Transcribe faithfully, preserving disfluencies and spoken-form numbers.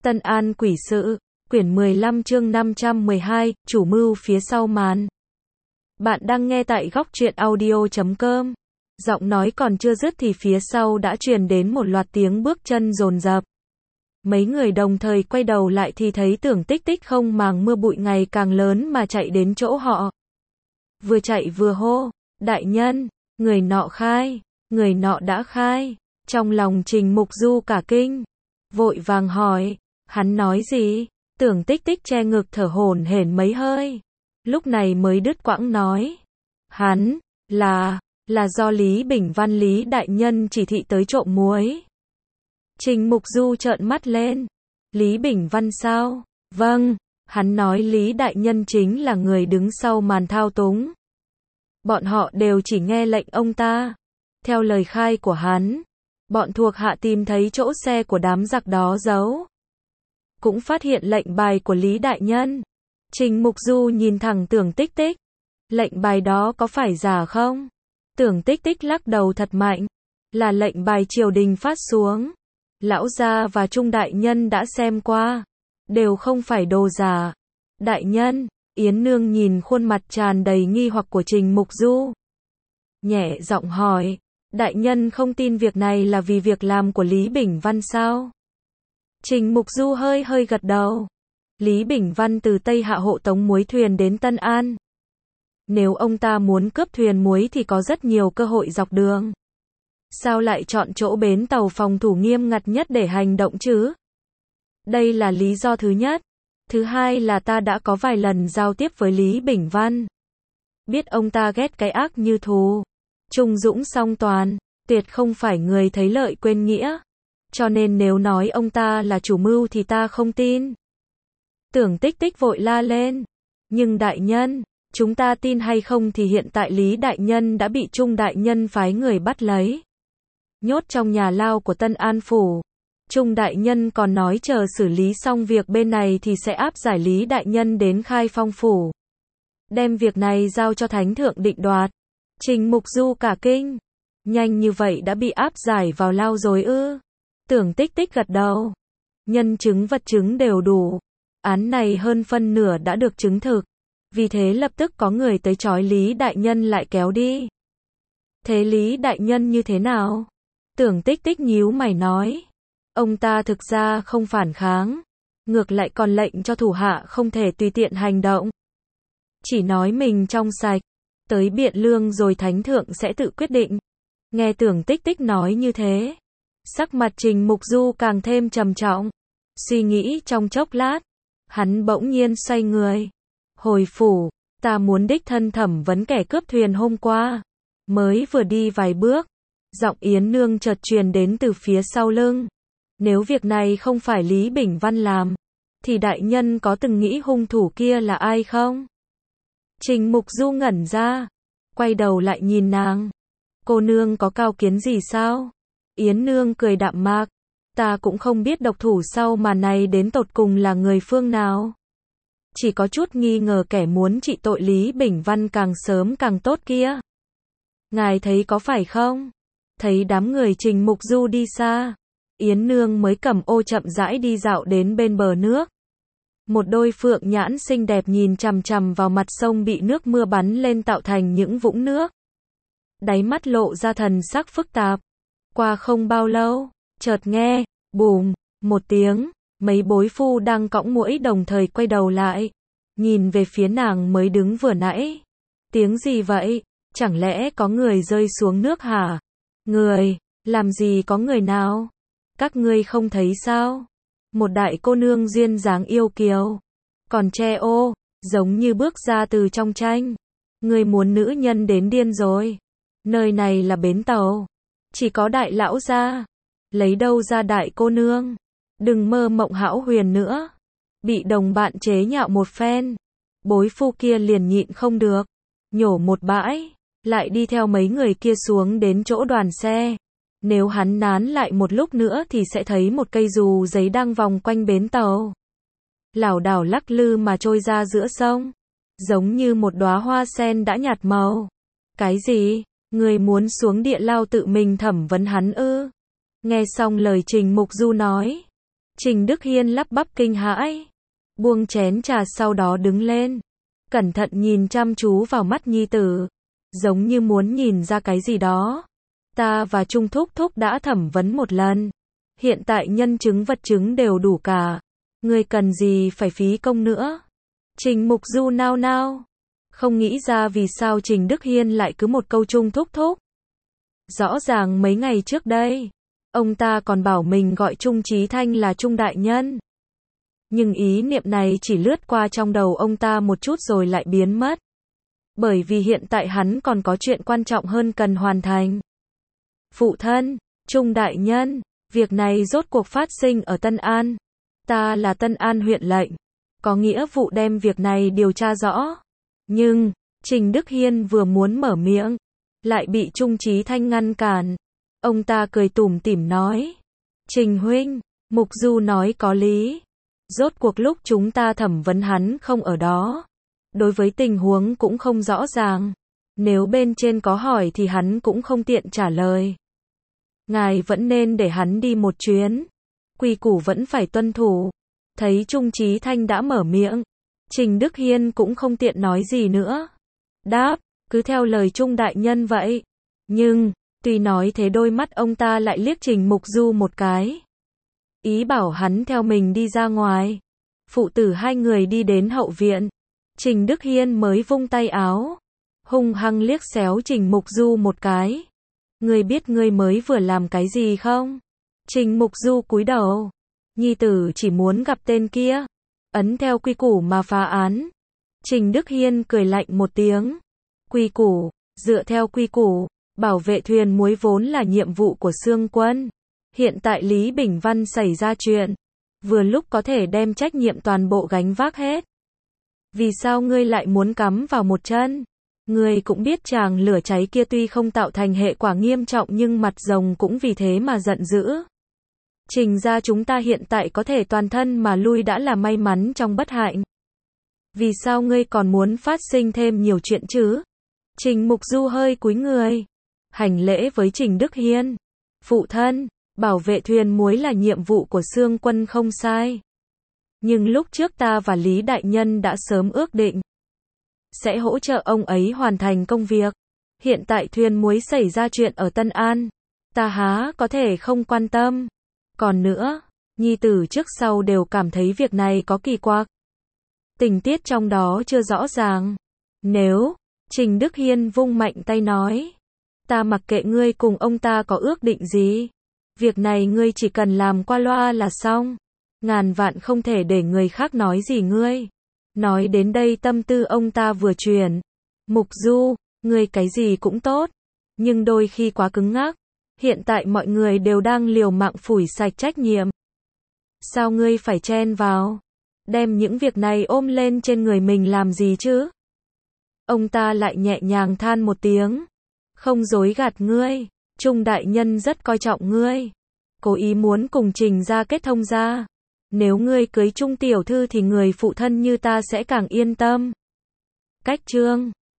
Tân An quỷ sự, quyển mười lăm chương năm trăm mười hai, chủ mưu phía sau màn. Bạn đang nghe tại góc truyện audio chấm com. Giọng nói còn chưa dứt thì phía sau đã truyền đến một loạt tiếng bước chân dồn dập. Mấy người đồng thời quay đầu lại thì thấy Tưởng Tích Tích không màng mưa bụi ngày càng lớn mà chạy đến chỗ họ. Vừa chạy vừa hô, đại nhân, người nọ khai, người nọ đã khai. Trong lòng Trình Mục Du cả kinh, vội vàng hỏi, hắn nói gì? Tưởng Tích Tích che ngực thở hổn hển mấy hơi, lúc này mới đứt quãng nói, hắn, là, là do Lý Bình Văn Lý đại nhân chỉ thị tới trộm muối. Trình Mục Du trợn mắt lên, Lý Bình Văn sao? Vâng, hắn nói Lý đại nhân chính là người đứng sau màn thao túng. Bọn họ đều chỉ nghe lệnh ông ta. Theo lời khai của hắn, bọn thuộc hạ tìm thấy chỗ xe của đám giặc đó giấu, cũng phát hiện lệnh bài của Lý đại nhân. Trình Mục Du nhìn thẳng Tưởng Tích Tích, lệnh bài đó có phải giả không? Tưởng Tích Tích lắc đầu thật mạnh, là lệnh bài triều đình phát xuống. Lão gia và Trung đại nhân đã xem qua, đều không phải đồ giả. Đại nhân, Yến Nương nhìn khuôn mặt tràn đầy nghi hoặc của Trình Mục Du, nhẹ giọng hỏi, đại nhân không tin việc này là vì việc làm của Lý Bình Văn sao? Trình Mục Du hơi hơi gật đầu. Lý Bình Văn từ Tây Hạ hộ tống muối thuyền đến Tân An. Nếu ông ta muốn cướp thuyền muối thì có rất nhiều cơ hội dọc đường. Sao lại chọn chỗ bến tàu phòng thủ nghiêm ngặt nhất để hành động chứ? Đây là lý do thứ nhất. Thứ hai là ta đã có vài lần giao tiếp với Lý Bình Văn. Biết ông ta ghét cái ác như thù. Trung dũng song toàn, tuyệt không phải người thấy lợi quên nghĩa. Cho nên nếu nói ông ta là chủ mưu thì ta không tin. Tưởng Tích Tích vội la lên. Nhưng đại nhân, chúng ta tin hay không thì hiện tại Lý đại nhân đã bị Trung đại nhân phái người bắt lấy, nhốt trong nhà lao của Tân An phủ. Trung đại nhân còn nói chờ xử lý xong việc bên này thì sẽ áp giải Lý đại nhân đến Khai Phong phủ, đem việc này giao cho Thánh thượng định đoạt. Trình Mục Du cả kinh, nhanh như vậy đã bị áp giải vào lao rồi ư? Tưởng Tích Tích gật đầu, nhân chứng vật chứng đều đủ, án này hơn phân nửa đã được chứng thực, vì thế lập tức có người tới trói Lý đại nhân lại kéo đi. Thế Lý đại nhân như thế nào? Tưởng Tích Tích nhíu mày nói, ông ta thực ra không phản kháng, ngược lại còn lệnh cho thủ hạ không thể tùy tiện hành động, chỉ nói mình trong sạch, tới biện lương rồi Thánh thượng sẽ tự quyết định. Nghe Tưởng Tích Tích nói như thế, sắc mặt Trình Mục Du càng thêm trầm trọng. Suy nghĩ trong chốc lát, hắn bỗng nhiên xoay người, hồi phủ, ta muốn đích thân thẩm vấn kẻ cướp thuyền hôm qua. Mới vừa đi vài bước, giọng Yến Nương chợt truyền đến từ phía sau lưng. Nếu việc này không phải Lý Bình Văn làm, thì đại nhân có từng nghĩ hung thủ kia là ai không? Trình Mục Du ngẩn ra, quay đầu lại nhìn nàng. Cô nương có cao kiến gì sao? Yến Nương cười đạm mạc, ta cũng không biết độc thủ sau màn này đến tột cùng là người phương nào. Chỉ có chút nghi ngờ kẻ muốn trị tội Lý Bình Văn càng sớm càng tốt kia. Ngài thấy có phải không? Thấy đám người Trình Mục Du đi xa, Yến Nương mới cầm ô chậm rãi đi dạo đến bên bờ nước. Một đôi phượng nhãn xinh đẹp nhìn chằm chằm vào mặt sông bị nước mưa bắn lên tạo thành những vũng nước. Đáy mắt lộ ra thần sắc phức tạp. Qua không bao lâu, chợt nghe, bùm, một tiếng, mấy bối phu đang cõng muỗi đồng thời quay đầu lại, nhìn về phía nàng mới đứng vừa nãy. Tiếng gì vậy? Chẳng lẽ có người rơi xuống nước hả? Người, làm gì có người nào? Các ngươi không thấy sao? Một đại cô nương duyên dáng yêu kiều, còn che ô, giống như bước ra từ trong tranh. Người muốn nữ nhân đến điên rồi. Nơi này là bến tàu, chỉ có đại lão gia, lấy đâu ra đại cô nương? Đừng mơ mộng hão huyền nữa. Bị đồng bạn chế nhạo một phen, bối phu kia liền nhịn không được, nhổ một bãi, lại đi theo mấy người kia xuống đến chỗ đoàn xe. Nếu hắn nán lại một lúc nữa thì sẽ thấy một cây dù giấy đang vòng quanh bến tàu, lảo đảo lắc lư mà trôi ra giữa sông, giống như một đóa hoa sen đã nhạt màu. Cái gì? Người muốn xuống địa lao tự mình thẩm vấn hắn ư? Nghe xong lời Trình Mục Du nói, Trình Đức Hiên lắp bắp kinh hãi, buông chén trà sau đó đứng lên, cẩn thận nhìn chăm chú vào mắt nhi tử, giống như muốn nhìn ra cái gì đó. Ta và Trung Thúc Thúc đã thẩm vấn một lần, hiện tại nhân chứng vật chứng đều đủ cả, ngươi cần gì phải phí công nữa. Trình Mục Du nao nao, không nghĩ ra vì sao Trình Đức Hiên lại cứ một câu Trung Thúc Thúc. Rõ ràng mấy ngày trước đây, ông ta còn bảo mình gọi Trung Chí Thanh là Trung đại nhân. Nhưng ý niệm này chỉ lướt qua trong đầu ông ta một chút rồi lại biến mất. Bởi vì hiện tại hắn còn có chuyện quan trọng hơn cần hoàn thành. Phụ thân, Trung đại nhân, việc này rốt cuộc phát sinh ở Tân An. Ta là Tân An huyện lệnh, có nghĩa vụ đem việc này điều tra rõ. Nhưng, Trình Đức Hiên vừa muốn mở miệng, lại bị Trung Chí Thanh ngăn cản. Ông ta cười tủm tỉm nói, Trình huynh, Mục Du nói có lý. Rốt cuộc lúc chúng ta thẩm vấn hắn không ở đó. Đối với tình huống cũng không rõ ràng. Nếu bên trên có hỏi thì hắn cũng không tiện trả lời. Ngài vẫn nên để hắn đi một chuyến. Quy củ vẫn phải tuân thủ. Thấy Trung Chí Thanh đã mở miệng, Trình Đức Hiên cũng không tiện nói gì nữa. Đáp, cứ theo lời Trung đại nhân vậy. Nhưng, tuy nói thế đôi mắt ông ta lại liếc Trình Mục Du một cái. Ý bảo hắn theo mình đi ra ngoài. Phụ tử hai người đi đến hậu viện. Trình Đức Hiên mới vung tay áo, hung hăng liếc xéo Trình Mục Du một cái. Ngươi biết ngươi mới vừa làm cái gì không? Trình Mục Du cúi đầu. Nhi tử chỉ muốn gặp tên kia. Ấn theo quy củ mà phá án. Trình Đức Hiên cười lạnh một tiếng. Quy củ, dựa theo quy củ, bảo vệ thuyền muối vốn là nhiệm vụ của Xương Quân. Hiện tại Lý Bình Văn xảy ra chuyện, vừa lúc có thể đem trách nhiệm toàn bộ gánh vác hết. Vì sao ngươi lại muốn cắm vào một chân? Ngươi cũng biết tràng lửa cháy kia tuy không tạo thành hệ quả nghiêm trọng nhưng mặt rồng cũng vì thế mà giận dữ. Trình ra chúng ta hiện tại có thể toàn thân mà lui đã là may mắn trong bất hạnh. Vì sao ngươi còn muốn phát sinh thêm nhiều chuyện chứ? Trình Mục Du hơi cúi người, hành lễ với Trình Đức Hiên. Phụ thân, bảo vệ thuyền muối là nhiệm vụ của Xương Quân không sai. Nhưng lúc trước ta và Lý Đại Nhân đã sớm ước định sẽ hỗ trợ ông ấy hoàn thành công việc. Hiện tại thuyền muối xảy ra chuyện ở Tân An, ta há có thể không quan tâm. Còn nữa, nhi tử trước sau đều cảm thấy việc này có kỳ quặc. Tình tiết trong đó chưa rõ ràng. Nếu, Trình Đức Hiên vung mạnh tay nói, ta mặc kệ ngươi cùng ông ta có ước định gì. Việc này ngươi chỉ cần làm qua loa là xong. Ngàn vạn không thể để người khác nói gì ngươi. Nói đến đây tâm tư ông ta vừa chuyển. Mục Du, ngươi cái gì cũng tốt. Nhưng đôi khi quá cứng ngắc. Hiện tại mọi người đều đang liều mạng phủi sạch trách nhiệm. Sao ngươi phải chen vào? Đem những việc này ôm lên trên người mình làm gì chứ? Ông ta lại nhẹ nhàng than một tiếng. Không dối gạt ngươi. Trung đại nhân rất coi trọng ngươi. Cố ý muốn cùng Trình ra kết thông ra. Nếu ngươi cưới Trung tiểu thư thì người phụ thân như ta sẽ càng yên tâm. Cách chương